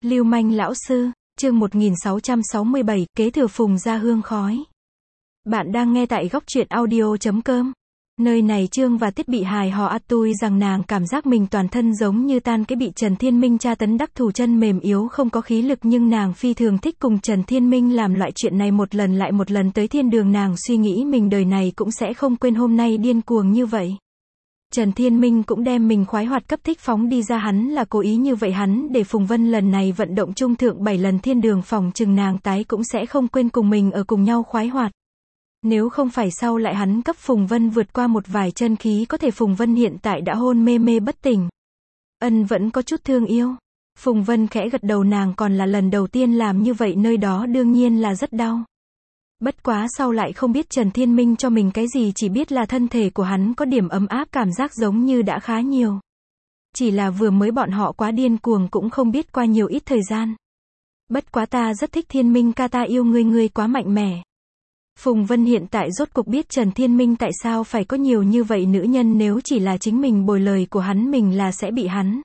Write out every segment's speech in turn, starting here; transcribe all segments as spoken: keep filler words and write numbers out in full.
Lưu manh lão sư, chương một nghìn sáu trăm sáu mươi bảy, kế thừa Phùng gia hương khói. Bạn đang nghe tại góc truyện audio chấm com. Nơi này Trương và Tiết bị hài hò ắt tui rằng nàng cảm giác mình toàn thân giống như tan cái bị Trần Thiên Minh tra tấn đắc thủ chân mềm yếu không có khí lực, nhưng nàng phi thường thích cùng Trần Thiên Minh làm loại chuyện này một lần lại một lần tới thiên đường. Nàng suy nghĩ mình đời này cũng sẽ không quên hôm nay điên cuồng như vậy. Trần Thiên Minh cũng đem mình khoái hoạt cấp thích phóng đi ra, hắn là cố ý như vậy, hắn để Phùng Vân lần này vận động trung thượng bảy lần thiên đường, phòng chừng nàng tái cũng sẽ không quên cùng mình ở cùng nhau khoái hoạt. Nếu không phải sau lại hắn cấp Phùng Vân vượt qua một vài chân khí, có thể Phùng Vân hiện tại đã hôn mê mê bất tỉnh. Ân vẫn có chút thương yêu. Phùng Vân khẽ gật đầu, nàng còn là lần đầu tiên làm như vậy, nơi đó đương nhiên là rất đau. Bất quá sau lại không biết Trần Thiên Minh cho mình cái gì, chỉ biết là thân thể của hắn có điểm ấm áp, cảm giác giống như đã khá nhiều. Chỉ là vừa mới bọn họ quá điên cuồng, cũng không biết qua nhiều ít thời gian. Bất quá ta rất thích Thiên Minh ca, ta yêu ngươi, ngươi quá mạnh mẽ. Phùng Vân hiện tại rốt cuộc biết Trần Thiên Minh tại sao phải có nhiều như vậy nữ nhân, nếu chỉ là chính mình bồi lời của hắn, mình là sẽ bị hắn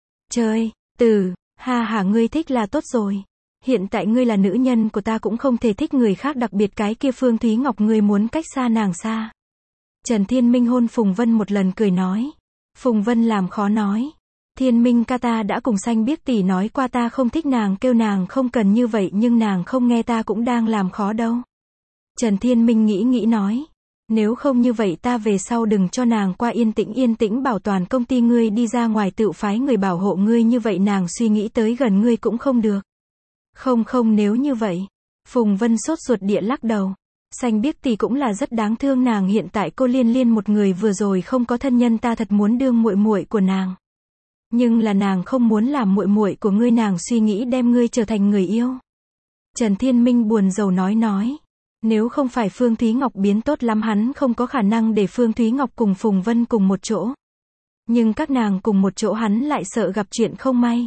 chơi, từ, ha hả, ngươi thích là tốt rồi. Hiện tại ngươi là nữ nhân của ta, cũng không thể thích người khác, đặc biệt cái kia Phương Thúy Ngọc, ngươi muốn cách xa nàng xa. Trần Thiên Minh hôn Phùng Vân một lần, cười nói. Phùng Vân làm khó nói. Thiên Minh ca, ta đã cùng Xanh Biếc tỷ nói qua ta không thích nàng, kêu nàng không cần như vậy, nhưng nàng không nghe, ta cũng đang làm khó đâu. Trần Thiên Minh nghĩ nghĩ nói. Nếu không như vậy ta về sau đừng cho nàng qua, yên tĩnh yên tĩnh bảo toàn công ty, ngươi đi ra ngoài tự phái người bảo hộ ngươi, như vậy nàng suy nghĩ tới gần ngươi cũng không được. Không không, nếu như vậy. Phùng Vân sốt ruột địa lắc đầu. Xanh Biếc tỷ cũng là rất đáng thương, nàng hiện tại cô liên liên một người, vừa rồi không có thân nhân, ta thật muốn đương muội muội của nàng. Nhưng là nàng không muốn làm muội muội của ngươi, nàng suy nghĩ đem ngươi trở thành người yêu. Trần Thiên Minh buồn rầu nói nói. Nếu không phải Phương Thúy Ngọc biến tốt lắm, hắn không có khả năng để Phương Thúy Ngọc cùng Phùng Vân cùng một chỗ. Nhưng các nàng cùng một chỗ hắn lại sợ gặp chuyện không may.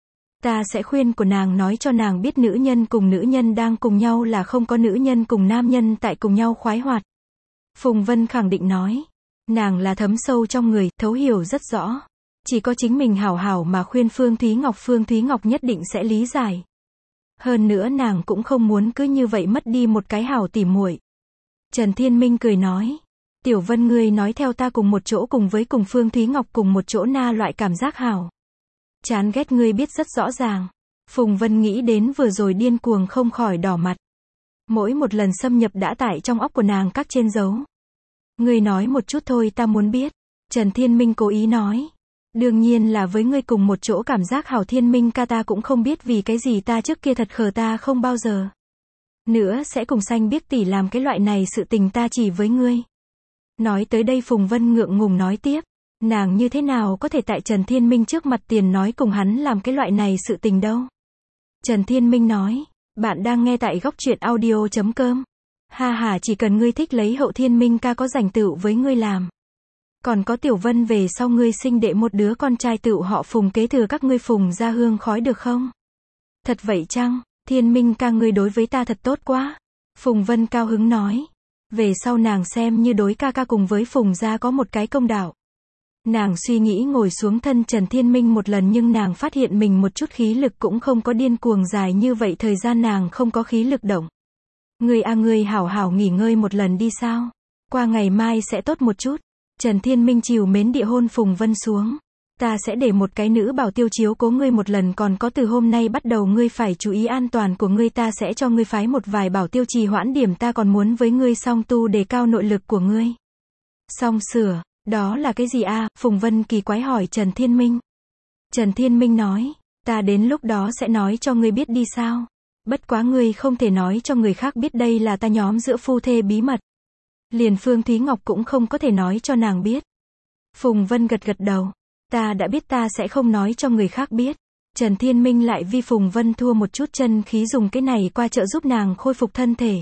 Ta sẽ khuyên của nàng, nói cho nàng biết nữ nhân cùng nữ nhân đang cùng nhau là không có nữ nhân cùng nam nhân tại cùng nhau khoái hoạt. Phùng Vân khẳng định nói. Nàng là thấm sâu trong người, thấu hiểu rất rõ. Chỉ có chính mình hảo hảo mà khuyên Phương Thúy Ngọc, Phương Thúy Ngọc nhất định sẽ lý giải. Hơn nữa nàng cũng không muốn cứ như vậy mất đi một cái hảo tỉ muội. Trần Thiên Minh cười nói. Tiểu Vân, ngươi nói theo ta cùng một chỗ, cùng với cùng Phương Thúy Ngọc cùng một chỗ, na loại cảm giác hảo. Chán ghét ngươi biết rất rõ ràng. Phùng Vân nghĩ đến vừa rồi điên cuồng không khỏi đỏ mặt. Mỗi một lần xâm nhập đã tải trong óc của nàng các trên dấu. Ngươi nói một chút thôi, ta muốn biết. Trần Thiên Minh cố ý nói. Đương nhiên là với ngươi cùng một chỗ cảm giác hảo, Thiên Minh ca, ta cũng không biết vì cái gì ta trước kia thật khờ, ta không bao giờ nữa sẽ cùng Xanh Biếc tỷ làm cái loại này sự tình, ta chỉ với ngươi. Nói tới đây Phùng Vân ngượng ngùng nói tiếp. Nàng như thế nào có thể tại Trần Thiên Minh trước mặt tiền nói cùng hắn làm cái loại này sự tình đâu. Trần Thiên Minh nói. Bạn đang nghe tại góc truyện audio chấm com. Ha ha, chỉ cần ngươi thích lấy hậu, Thiên Minh ca có rảnh tựu với ngươi làm. Còn có Tiểu Vân, về sau ngươi sinh đệ một đứa con trai tựu họ Phùng, kế thừa các ngươi Phùng gia hương khói, được không? Thật vậy chăng? Thiên Minh ca, ngươi đối với ta thật tốt quá. Phùng Vân cao hứng nói. Về sau nàng xem như đối ca ca cùng với Phùng gia có một cái công đạo. Nàng suy nghĩ ngồi xuống thân Trần Thiên Minh một lần, nhưng nàng phát hiện mình một chút khí lực cũng không có, điên cuồng dài như vậy thời gian nàng không có khí lực động. Ngươi a, ngươi hảo hảo nghỉ ngơi một lần đi sao? Qua ngày mai sẽ tốt một chút. Trần Thiên Minh trìu mến địa hôn Phùng Vân xuống. Ta sẽ để một cái nữ bảo tiêu chiếu cố ngươi một lần, còn có từ hôm nay bắt đầu ngươi phải chú ý an toàn của ngươi, ta sẽ cho ngươi phái một vài bảo tiêu trì hoãn điểm, ta còn muốn với ngươi song tu đề cao nội lực của ngươi. Song sửa, đó là cái gì a? Phùng Vân kỳ quái hỏi Trần Thiên Minh. Trần Thiên Minh nói, ta đến lúc đó sẽ nói cho ngươi biết đi sao. Bất quá ngươi không thể nói cho người khác biết, đây là ta nhóm giữa phu thê bí mật. Liền Phương Thúy Ngọc cũng không có thể nói cho nàng biết. Phùng Vân gật gật đầu. Ta đã biết, ta sẽ không nói cho người khác biết. Trần Thiên Minh lại vì Phùng Vân thua một chút chân khí, dùng cái này qua trợ giúp nàng khôi phục thân thể.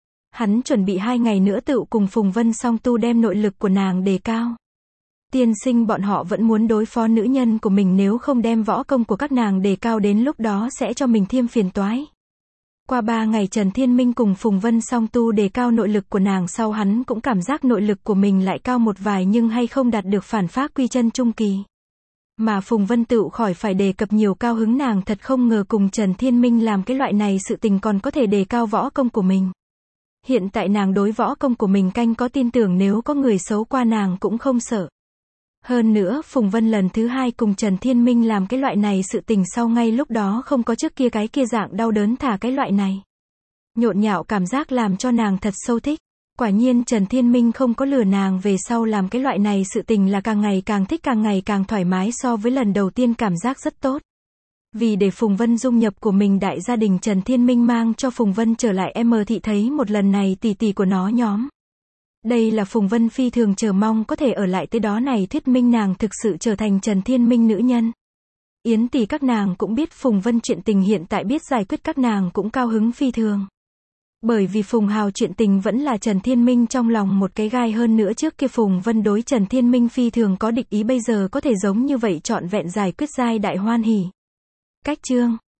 Hắn chuẩn bị hai ngày nữa tựu cùng Phùng Vân song tu, đem nội lực của nàng đề cao. Tiên sinh bọn họ vẫn muốn đối phó nữ nhân của mình, nếu không đem võ công của các nàng đề cao, đến lúc đó sẽ cho mình thêm phiền toái. Qua ba ngày Trần Thiên Minh cùng Phùng Vân song tu đề cao nội lực của nàng sau, hắn cũng cảm giác nội lực của mình lại cao một vài, nhưng hay không đạt được phản phát quy chân trung kỳ. Mà Phùng Vân tựu khỏi phải đề cập nhiều, cao hứng nàng thật không ngờ cùng Trần Thiên Minh làm cái loại này sự tình còn có thể đề cao võ công của mình. Hiện tại nàng đối võ công của mình canh có tin tưởng, nếu có người xấu qua nàng cũng không sợ. Hơn nữa, Phùng Vân lần thứ hai cùng Trần Thiên Minh làm cái loại này sự tình sau, ngay lúc đó không có trước kia cái kia dạng đau đớn thả cái loại này nhộn nhạo cảm giác, làm cho nàng thật sâu thích. Quả nhiên Trần Thiên Minh không có lừa nàng, về sau làm cái loại này sự tình là càng ngày càng thích, càng ngày càng thoải mái, so với lần đầu tiên cảm giác rất tốt. Vì để Phùng Vân dung nhập của mình đại gia đình, Trần Thiên Minh mang cho Phùng Vân trở lại M thị thấy một lần này tỷ tỷ của nó nhóm. Đây là Phùng Vân phi thường chờ mong có thể ở lại tới đó, này thuyết minh nàng thực sự trở thành Trần Thiên Minh nữ nhân. Yến tỷ các nàng cũng biết Phùng Vân chuyện tình hiện tại biết giải quyết, các nàng cũng cao hứng phi thường. Bởi vì Phùng Hào chuyện tình vẫn là Trần Thiên Minh trong lòng một cái gai, hơn nữa trước kia Phùng Vân đối Trần Thiên Minh phi thường có địch ý, bây giờ có thể giống như vậy trọn vẹn giải quyết, giai đại hoan hỉ. Cách chương